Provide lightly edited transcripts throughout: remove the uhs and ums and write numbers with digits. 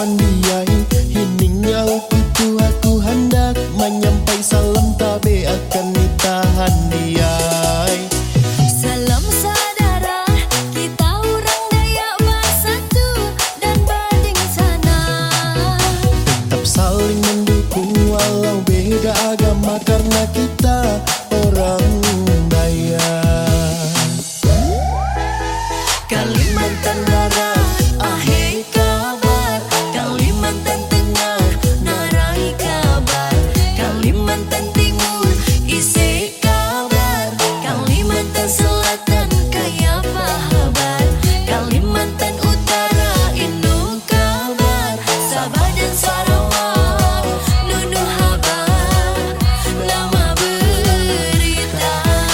samandiai hiningau kutu aku hendak menyampai salam tabe akan ditahan diai. Salam saudara, kita orang Dayak bersatu dan banding sana. Tetap saling mendukung walau beda agama karena kita orang Dayak. Kalimantan Barat, ahai kabar. Kalimantan Tengah, narai kabar. Kalimantan Timur, isi kabar. Kalimantan Selatan, kaya pahabar. Kalimantan Utara, indu kabar. Sabah dan Sarawak, nunu habar. Lama berita.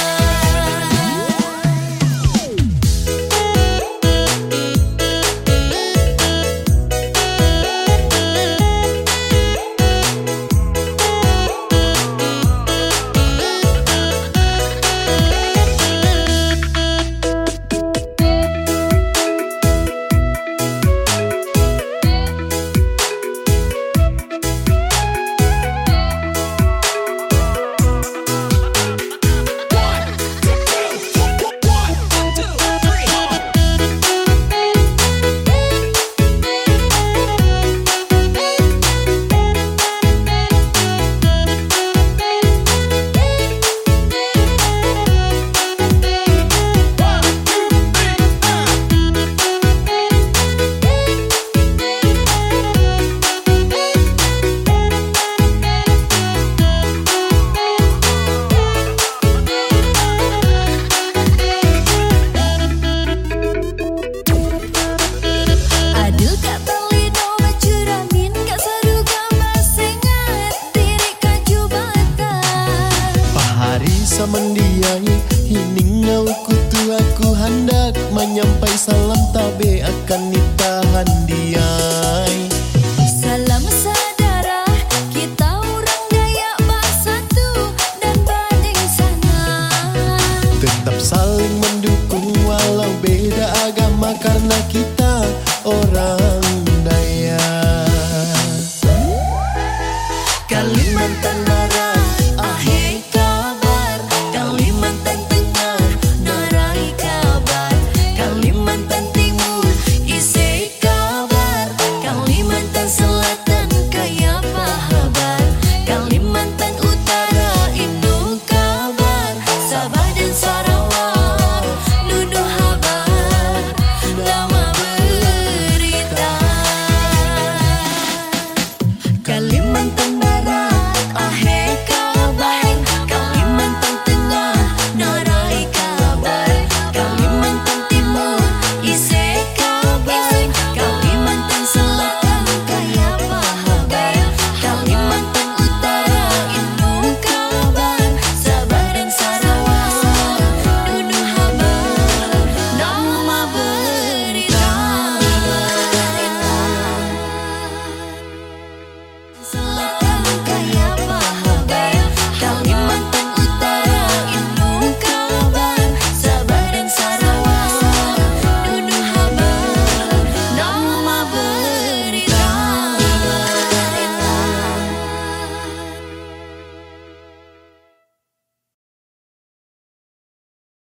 Samandiai hiningau kutu aku hendak menyampai salam tabe akan ditahan diai. Salam saudara, kita orang Dayak bersatu dan banding sana. Tetap saling mendukung walau beda agama karena kita